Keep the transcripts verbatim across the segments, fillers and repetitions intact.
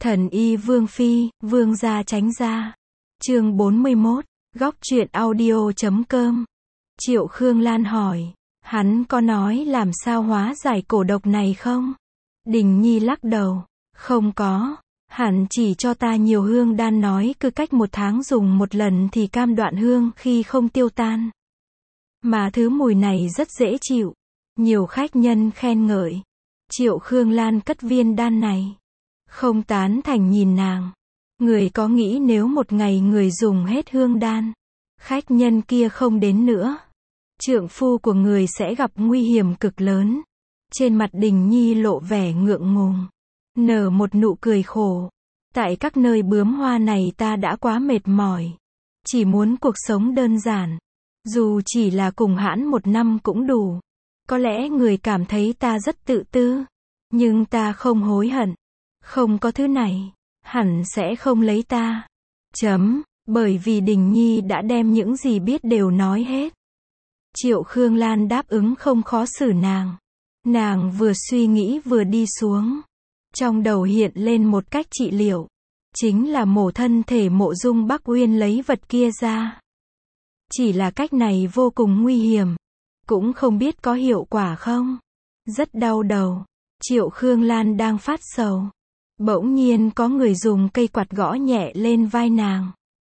Thần y Vương Phi, Vương gia tránh ra. Chương bốn mươi mốt, góc truyện audio chấm com. Triệu Khương Lan hỏi, hắn có nói làm sao hóa giải cổ độc này không? Đình Nhi lắc đầu, không có, hắn chỉ cho ta nhiều hương đan, nói cứ cách một tháng dùng một lần thì cam đoạn hương khi không tiêu tan. Mà thứ mùi này rất dễ chịu, nhiều khách nhân khen ngợi. Triệu Khương Lan cất viên đan này, không tán thành nhìn nàng. Người có nghĩ nếu một ngày người dùng hết hương đan, khách nhân kia không đến nữa, trượng phu của người sẽ gặp nguy hiểm cực lớn. Trên mặt Đình Nhi lộ vẻ ngượng ngùng, nở một nụ cười khổ. Tại các nơi bướm hoa này ta đã quá mệt mỏi, chỉ muốn cuộc sống đơn giản, dù chỉ là cùng hãn một năm cũng đủ. Có lẽ người cảm thấy ta rất tự tư, nhưng ta không hối hận. Không có thứ này, hẳn sẽ không lấy ta. Chấm, bởi vì Đình Nhi đã đem những gì biết đều nói hết. Triệu Khương Lan đáp ứng không khó xử nàng. Nàng vừa suy nghĩ vừa đi xuống. Trong đầu hiện lên một cách trị liệu. Chính là mổ thân thể Mộ Dung Bắc Uyên lấy vật kia ra. Chỉ là cách này vô cùng nguy hiểm. Cũng không biết có hiệu quả không. Rất đau đầu. Triệu Khương Lan đang phát sầu. Bỗng nhiên có người dùng cây quạt gõ nhẹ lên vai nàng.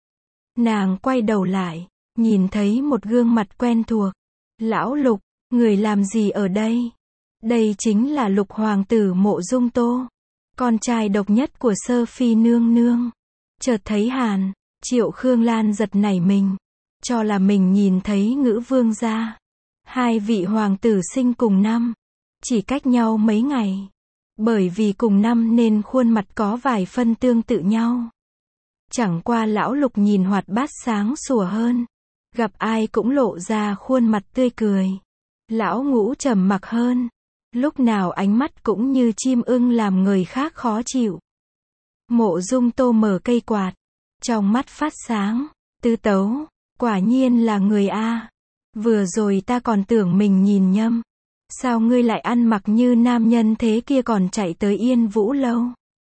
Nàng quay đầu lại, nhìn thấy một gương mặt quen thuộc. Lão Lục, người làm gì ở đây? Đây chính là Lục hoàng tử Mộ Dung Tô, con trai độc nhất của Sơ Phi nương nương. Chợt thấy Hàn, Triệu Khương Lan giật nảy mình, cho là mình nhìn thấy Ngữ Vương gia. Hai vị hoàng tử sinh cùng năm, chỉ cách nhau mấy ngày. Bởi vì cùng năm nên khuôn mặt có vài phân tương tự nhau. Chẳng qua lão Lục nhìn hoạt bát sáng sủa hơn, gặp ai cũng lộ ra khuôn mặt tươi cười. Lão Ngũ trầm mặc hơn, lúc nào ánh mắt cũng như chim ưng làm người khác khó chịu. Mộ Dung Tô mở cây quạt, trong mắt phát sáng. Tư Tấu, quả nhiên là người a. Vừa rồi ta còn tưởng mình nhìn nhầm. Sao ngươi lại ăn mặc như nam nhân thế kia còn chạy tới Yên Vũ lâu?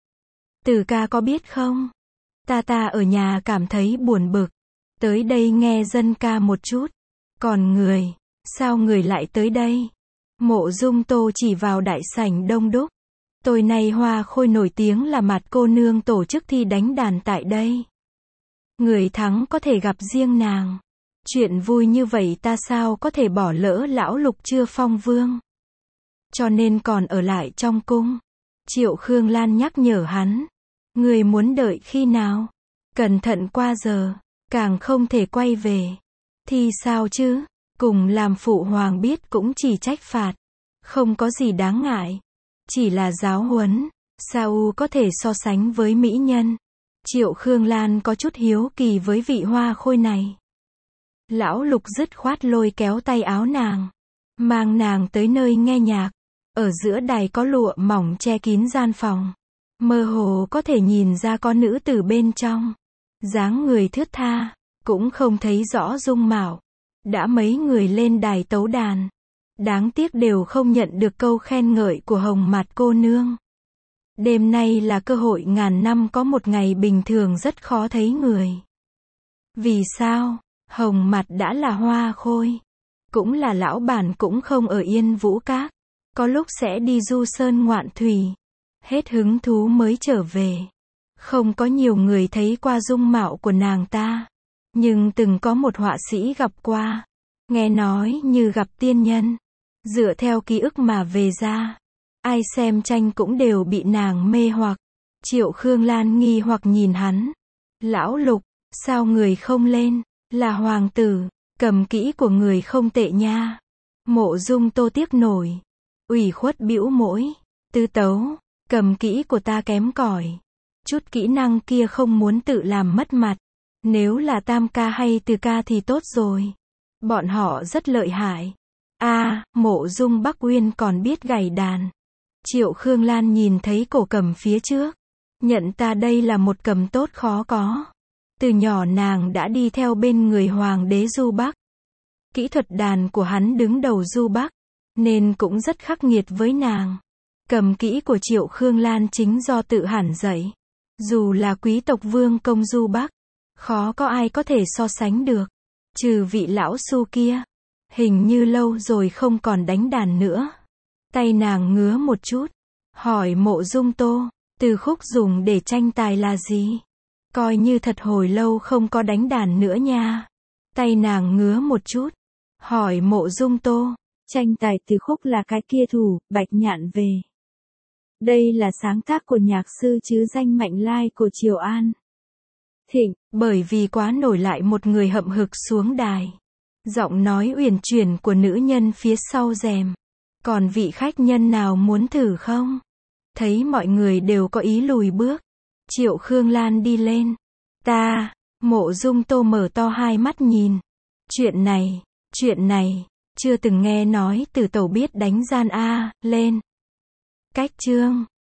Từ ca có biết không? Ta ta ở nhà cảm thấy buồn bực, tới đây nghe dân ca một chút. Còn người, sao người lại tới đây? Mộ Dung Tô chỉ vào đại sảnh đông đúc. Tối nay Hoa Khôi nổi tiếng là Mạt cô nương tổ chức thi đánh đàn tại đây. Người thắng có thể gặp riêng nàng. Chuyện vui như vậy ta sao có thể bỏ lỡ lão Lục chưa phong vương. Cho nên còn ở lại trong cung. Triệu Khương Lan nhắc nhở hắn. Người muốn đợi khi nào? Cẩn thận qua giờ, càng không thể quay về. Thì sao chứ? Cùng làm phụ hoàng biết cũng chỉ trách phạt. Không có gì đáng ngại. Chỉ là giáo huấn. Sao có thể so sánh với mỹ nhân? Triệu Khương Lan có chút hiếu kỳ với vị Hoa Khôi này. Lão Lục dứt khoát lôi kéo tay áo nàng, mang nàng tới nơi nghe nhạc. Ở giữa đài có lụa mỏng che kín gian phòng, mơ hồ có thể nhìn ra có nữ tử bên trong, dáng người thướt tha, cũng không thấy rõ dung mạo. Đã mấy người lên đài tấu đàn, đáng tiếc đều không nhận được câu khen ngợi của Hồng Mạt cô nương. Đêm nay là cơ hội ngàn năm có một ngày bình thường rất khó thấy người. Vì sao? Hồng Mạt đã là Hoa Khôi, cũng là lão bản, cũng không ở Yên Vũ Các, có lúc sẽ đi du sơn ngoạn thủy, hết hứng thú mới trở về. Không có nhiều người thấy qua dung mạo của nàng ta, nhưng từng có một họa sĩ gặp qua, nghe nói như gặp tiên nhân. Dựa theo ký ức mà về ra, ai xem tranh cũng đều bị nàng mê hoặc. Triệu Khương Lan nghi hoặc nhìn hắn. Lão Lục, sao người không lên? Là hoàng tử, cầm kỹ của người không tệ nha. Mộ Dung Tô tiếc nổi, ủy khuất bĩu môi. Tư Tấu, cầm kỹ của ta kém cỏi, chút kỹ năng kia không muốn tự làm mất mặt. Nếu là tam ca hay từ ca thì tốt rồi, bọn họ rất lợi hại. A, à, Mộ Dung Bắc Uyên còn biết gảy đàn. Triệu Khương Lan nhìn thấy cổ cầm phía trước, nhận ta đây là một cầm tốt khó có. Từ nhỏ nàng đã đi theo bên người hoàng đế Du Bắc. Kỹ thuật đàn của hắn đứng đầu Du Bắc, nên cũng rất khắc nghiệt với nàng. Cầm kỹ của Triệu Khương Lan chính do tự hẳn dạy. Dù là quý tộc vương công du Bắc, khó có ai có thể so sánh được. Trừ vị lão su kia. Hình như lâu rồi không còn đánh đàn nữa. Tay nàng ngứa một chút. Hỏi Mộ Dung Tô, từ khúc dùng để tranh tài là gì? Coi như thật hồi lâu không có đánh đàn nữa nha. Tay nàng ngứa một chút. Hỏi Mộ Dung Tô, tranh tài từ khúc là cái kia thủ, Bạch Nhạn về. Đây là sáng tác của nhạc sư chứ danh Mạnh Lai của Triều An Thịnh, bởi vì quá nổi lại một người hậm hực xuống đài. Giọng nói uyển chuyển của nữ nhân phía sau rèm. Còn vị khách nhân nào muốn thử không? Thấy mọi người đều có ý lùi bước. Triệu Khương Lan đi lên. Ta, Mộ Dung Tô mở to hai mắt nhìn. Chuyện này, chuyện này, chưa từng nghe nói Từ Tẩu biết đánh gian a, lên. Cách chương.